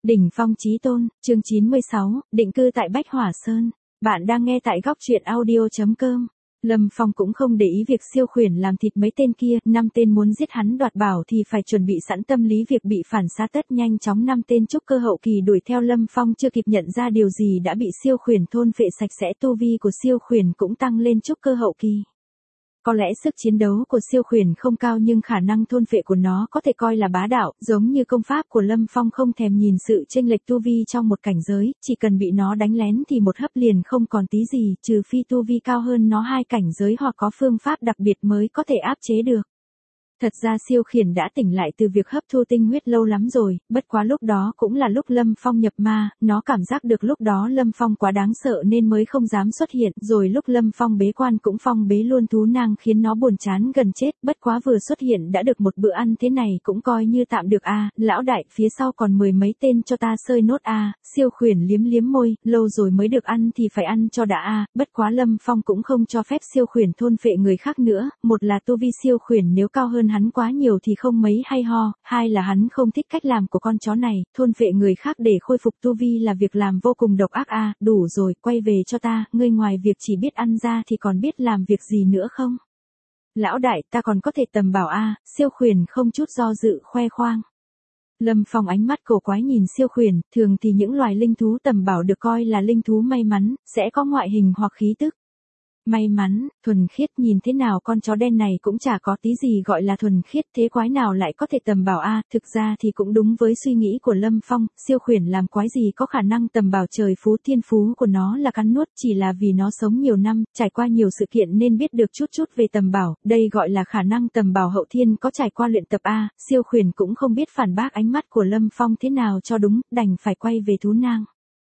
Đỉnh phong chí tôn, chương 96, định cư tại Bách Hỏa Sơn. Bạn đang nghe tại góc truyện audio.com. Lâm Phong cũng không để ý việc Siêu Khuyển làm thịt mấy tên kia, 5 tên muốn giết hắn đoạt bảo thì phải chuẩn bị sẵn tâm lý việc bị phản sát tất nhanh chóng. 5 tên trúc cơ hậu kỳ đuổi theo Lâm Phong chưa kịp nhận ra điều gì đã bị Siêu Khuyển thôn phệ sạch sẽ, tu vi của Siêu Khuyển cũng tăng lên trúc cơ hậu kỳ. Có lẽ sức chiến đấu của Siêu Khuyển không cao nhưng khả năng thôn phệ của nó có thể coi là bá đạo, giống như công pháp của Lâm Phong không thèm nhìn sự chênh lệch tu vi trong một cảnh giới, chỉ cần bị nó đánh lén thì một hấp liền không còn tí gì, trừ phi tu vi cao hơn nó 2 cảnh giới hoặc có phương pháp đặc biệt mới có thể áp chế được. Thật ra Siêu Khuyển đã tỉnh lại từ việc hấp thu tinh huyết lâu lắm rồi, bất quá lúc đó cũng là lúc Lâm Phong nhập ma, nó cảm giác được lúc đó Lâm Phong quá đáng sợ nên mới không dám xuất hiện, rồi lúc Lâm Phong bế quan cũng phong bế luôn thú nang khiến nó buồn chán gần chết, bất quá vừa xuất hiện đã được một bữa ăn thế này cũng coi như tạm được a. Lão đại, phía sau còn 10 mấy tên cho ta sơi nốt a. Siêu Khuyển liếm liếm môi, lâu rồi mới được ăn thì phải ăn cho đã a. Bất quá Lâm Phong cũng không cho phép Siêu Khuyển thôn phệ người khác nữa, một là tu vi Siêu Khuyển nếu cao hơn hắn quá nhiều thì không mấy hay ho, hai là hắn không thích cách làm của con chó này, thôn phệ người khác để khôi phục tu vi là việc làm vô cùng độc ác a. Đủ rồi, quay về cho ta, ngươi ngoài việc chỉ biết ăn ra thì còn biết làm việc gì nữa không? Lão đại, ta còn có thể tầm bảo a. Siêu Khuyển không chút do dự khoe khoang. Lâm Phong ánh mắt cổ quái nhìn Siêu Khuyển, thường thì những loài linh thú tầm bảo được coi là linh thú may mắn, sẽ có ngoại hình hoặc khí tức may mắn, thuần khiết, nhìn thế nào con chó đen này cũng chả có tí gì gọi là thuần khiết, thế quái nào lại có thể tầm bảo a. Thực ra thì cũng đúng với suy nghĩ của Lâm Phong, Siêu Khuyển làm quái gì có khả năng tầm bảo trời phú, thiên phú của nó là cắn nuốt, chỉ là vì nó sống nhiều năm, trải qua nhiều sự kiện nên biết được chút chút về tầm bảo, đây gọi là khả năng tầm bảo hậu thiên có trải qua luyện tập a. Siêu Khuyển cũng không biết phản bác ánh mắt của Lâm Phong thế nào cho đúng, đành phải quay về thú nang.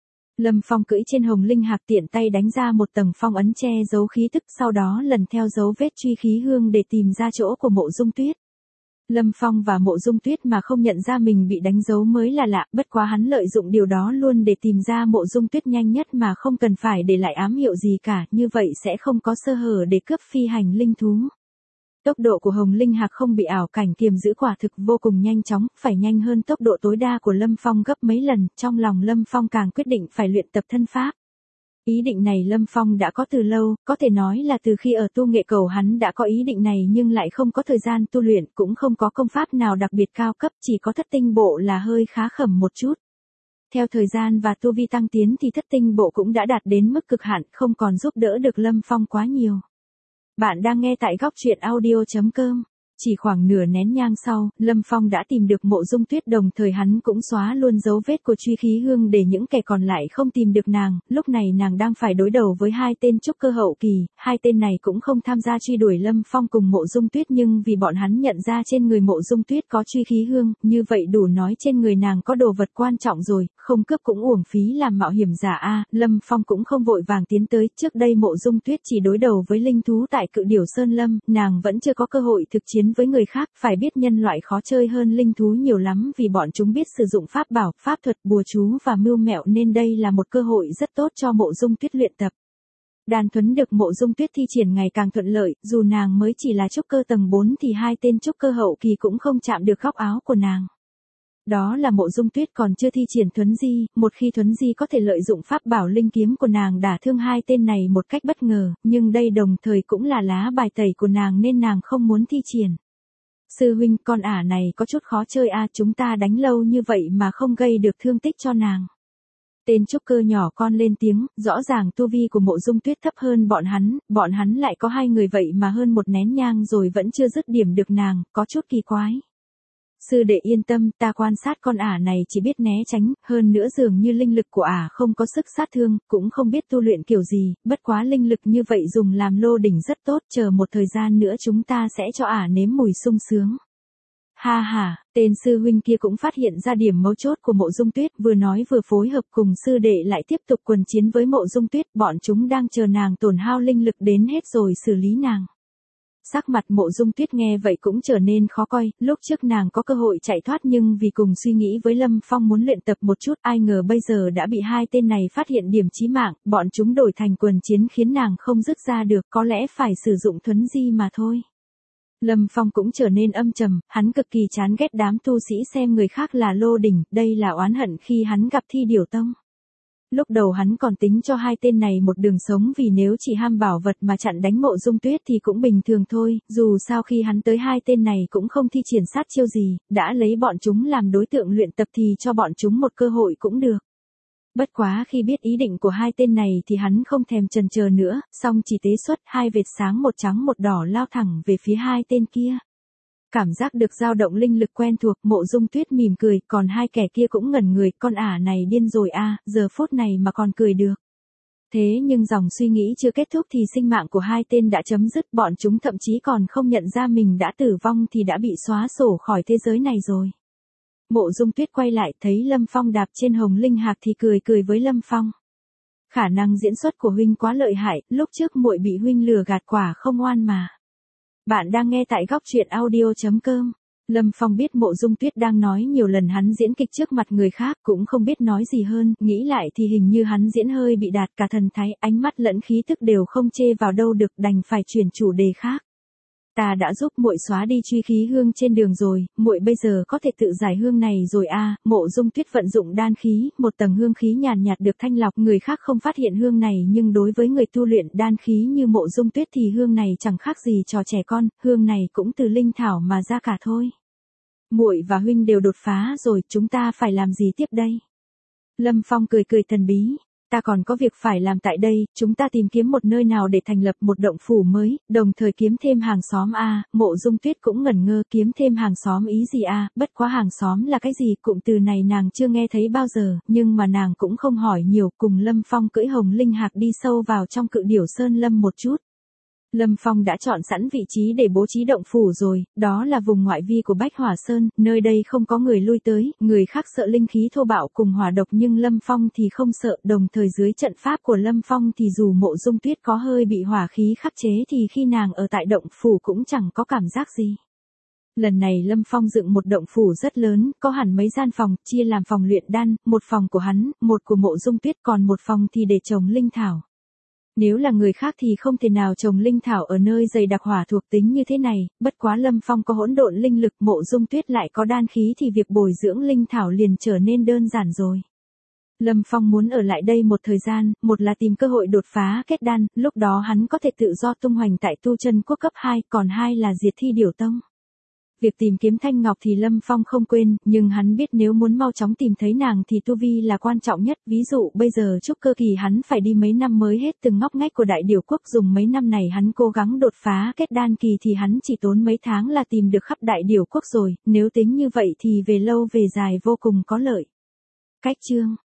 Lâm Phong cưỡi trên hồng linh hạc tiện tay đánh ra một tầng phong ấn che giấu khí tức, sau đó lần theo dấu vết truy khí hương để tìm ra chỗ của Mộ Dung Tuyết. Lâm Phong và Mộ Dung Tuyết mà không nhận ra mình bị đánh dấu mới là lạ, bất quá hắn lợi dụng điều đó luôn để tìm ra Mộ Dung Tuyết nhanh nhất mà không cần phải để lại ám hiệu gì cả, như vậy sẽ không có sơ hở để cướp phi hành linh thú. Tốc độ của hồng linh hạc không bị ảo cảnh kiềm giữ quả thực vô cùng nhanh chóng, phải nhanh hơn tốc độ tối đa của Lâm Phong gấp mấy lần, trong lòng Lâm Phong càng quyết định phải luyện tập thân pháp. Ý định này Lâm Phong đã có từ lâu, có thể nói là từ khi ở tu nghệ cầu hắn đã có ý định này nhưng lại không có thời gian tu luyện, cũng không có công pháp nào đặc biệt cao cấp, chỉ có thất tinh bộ là hơi khá khẩm một chút. Theo thời gian và tu vi tăng tiến thì thất tinh bộ cũng đã đạt đến mức cực hạn, không còn giúp đỡ được Lâm Phong quá nhiều. Bạn đang nghe tại góc truyện audio.com. Chỉ khoảng nửa nén nhang sau, Lâm Phong đã tìm được Mộ Dung Tuyết, đồng thời hắn cũng xóa luôn dấu vết của truy khí hương để những kẻ còn lại không tìm được nàng. Lúc này nàng đang phải đối đầu với 2 tên trúc cơ hậu kỳ, 2 tên này cũng không tham gia truy đuổi Lâm Phong cùng Mộ Dung Tuyết nhưng vì bọn hắn nhận ra trên người Mộ Dung Tuyết có truy khí hương, như vậy đủ nói trên người nàng có đồ vật quan trọng rồi, không cướp cũng uổng phí làm mạo hiểm giả a. Lâm Phong cũng không vội vàng tiến tới, trước đây Mộ Dung Tuyết chỉ đối đầu với linh thú tại Cự Điểu Sơn Lâm, nàng vẫn chưa có cơ hội thực chiến với người khác, phải biết nhân loại khó chơi hơn linh thú nhiều lắm vì bọn chúng biết sử dụng pháp bảo, pháp thuật, bùa chú và mưu mẹo nên đây là một cơ hội rất tốt cho Mộ Dung Tuyết luyện tập. Đàn thuấn được Mộ Dung Tuyết thi triển ngày càng thuận lợi, dù nàng mới chỉ là trúc cơ tầng 4 thì 2 tên trúc cơ hậu kỳ cũng không chạm được góc áo của nàng. Đó là Mộ Dung Tuyết còn chưa thi triển thuấn di, một khi thuấn di có thể lợi dụng pháp bảo linh kiếm của nàng đả thương 2 tên này một cách bất ngờ, nhưng đây đồng thời cũng là lá bài tẩy của nàng nên nàng không muốn thi triển. Sư huynh, con ả này có chút khó chơi a, chúng ta đánh lâu như vậy mà không gây được thương tích cho nàng. Tên trúc cơ nhỏ con lên tiếng, rõ ràng tu vi của Mộ Dung Tuyết thấp hơn bọn hắn lại có 2 người vậy mà hơn một nén nhang rồi vẫn chưa dứt điểm được nàng, có chút kỳ quái. Sư đệ yên tâm, ta quan sát con ả này chỉ biết né tránh, hơn nữa dường như linh lực của ả không có sức sát thương, cũng không biết tu luyện kiểu gì, bất quá linh lực như vậy dùng làm lô đỉnh rất tốt, chờ một thời gian nữa chúng ta sẽ cho ả nếm mùi sung sướng. Ha ha, tên sư huynh kia cũng phát hiện ra điểm mấu chốt của Mộ Dung Tuyết, vừa nói vừa phối hợp cùng sư đệ lại tiếp tục quần chiến với Mộ Dung Tuyết, bọn chúng đang chờ nàng tổn hao linh lực đến hết rồi xử lý nàng. Sắc mặt Mộ Dung Tuyết nghe vậy cũng trở nên khó coi, lúc trước nàng có cơ hội chạy thoát nhưng vì cùng suy nghĩ với Lâm Phong muốn luyện tập một chút, ai ngờ bây giờ đã bị 2 tên này phát hiện điểm chí mạng, bọn chúng đổi thành quần chiến khiến nàng không dứt ra được, có lẽ phải sử dụng thuấn di mà thôi. Lâm Phong cũng trở nên âm trầm, hắn cực kỳ chán ghét đám tu sĩ xem người khác là lô đỉnh, đây là oán hận khi hắn gặp Thi Điểu Tông. Lúc đầu hắn còn tính cho hai tên này một đường sống vì nếu chỉ ham bảo vật mà chặn đánh Mộ Dung Tuyết thì cũng bình thường thôi, dù sao khi hắn tới hai tên này cũng không thi triển sát chiêu gì, đã lấy bọn chúng làm đối tượng luyện tập thì cho bọn chúng một cơ hội cũng được. Bất quá khi biết ý định của hai tên này thì hắn không thèm chần chờ nữa, song chỉ tế xuất hai vệt sáng một trắng một đỏ lao thẳng về phía hai tên kia. Cảm giác được dao động linh lực quen thuộc, Mộ Dung Tuyết mỉm cười, còn hai kẻ kia cũng ngẩn người, con ả này điên rồi a, giờ phút này mà còn cười được. Thế nhưng dòng suy nghĩ chưa kết thúc thì sinh mạng của hai tên đã chấm dứt, bọn chúng thậm chí còn không nhận ra mình đã tử vong thì đã bị xóa sổ khỏi thế giới này rồi. Mộ Dung Tuyết quay lại thấy Lâm Phong đạp trên hồng linh hạc thì cười với Lâm Phong. Khả năng diễn xuất của huynh quá lợi hại, lúc trước muội bị huynh lừa gạt quả không oan mà. Bạn đang nghe tại góc truyện audio.com. Lâm Phong biết Mộ Dung Tuyết đang nói nhiều lần hắn diễn kịch trước mặt người khác, cũng không biết nói gì hơn, nghĩ lại thì hình như hắn diễn hơi bị đạt cả thần thái, ánh mắt lẫn khí thức đều không chê vào đâu được, đành phải chuyển chủ đề khác. Ta đã giúp muội xóa đi truy khí hương trên đường rồi, muội bây giờ có thể tự giải hương này rồi a. Mộ Dung Tuyết vận dụng đan khí, một tầng hương khí nhàn nhạt được thanh lọc, người khác không phát hiện hương này nhưng đối với người tu luyện đan khí như Mộ Dung Tuyết thì hương này chẳng khác gì trò trẻ con, hương này cũng từ linh thảo mà ra cả thôi. Muội và huynh đều đột phá rồi, chúng ta phải làm gì tiếp đây? Lâm Phong cười thần bí. Ta còn có việc phải làm tại đây, chúng ta tìm kiếm một nơi nào để thành lập một động phủ mới, đồng thời kiếm thêm hàng xóm a. Mộ Dung Tuyết cũng ngẩn ngơ, kiếm thêm hàng xóm ý gì a, bất quá hàng xóm là cái gì, cụm từ này nàng chưa nghe thấy bao giờ, nhưng mà nàng cũng không hỏi nhiều, cùng Lâm Phong cưỡi hồng linh hạc đi sâu vào trong Cự Điểu Sơn Lâm một chút. Lâm Phong đã chọn sẵn vị trí để bố trí động phủ rồi, đó là vùng ngoại vi của Bách Hỏa Sơn, nơi đây không có người lui tới, người khác sợ linh khí thô bạo cùng hỏa độc nhưng Lâm Phong thì không sợ, đồng thời dưới trận pháp của Lâm Phong thì dù Mộ Dung Tuyết có hơi bị hỏa khí khắc chế thì khi nàng ở tại động phủ cũng chẳng có cảm giác gì. Lần này Lâm Phong dựng một động phủ rất lớn, có hẳn mấy gian phòng, chia làm phòng luyện đan, một phòng của hắn, một của Mộ Dung Tuyết, còn một phòng thì để trồng linh thảo. Nếu là người khác thì không thể nào trồng linh thảo ở nơi dày đặc hỏa thuộc tính như thế này, bất quá Lâm Phong có hỗn độn linh lực, Mộ Dung Tuyết lại có đan khí thì việc bồi dưỡng linh thảo liền trở nên đơn giản rồi. Lâm Phong muốn ở lại đây một thời gian, một là tìm cơ hội đột phá kết đan, lúc đó hắn có thể tự do tung hoành tại tu chân quốc cấp 2, còn hai là diệt Thi Điểu Tông. Việc tìm kiếm Thanh Ngọc thì Lâm Phong không quên, nhưng hắn biết nếu muốn mau chóng tìm thấy nàng thì tu vi là quan trọng nhất, ví dụ bây giờ trúc cơ kỳ hắn phải đi mấy năm mới hết từng ngóc ngách của Đại Điểu Quốc, dùng mấy năm này hắn cố gắng đột phá kết đan kỳ thì hắn chỉ tốn mấy tháng là tìm được khắp Đại Điểu Quốc rồi, nếu tính như vậy thì về lâu về dài vô cùng có lợi. Cách chương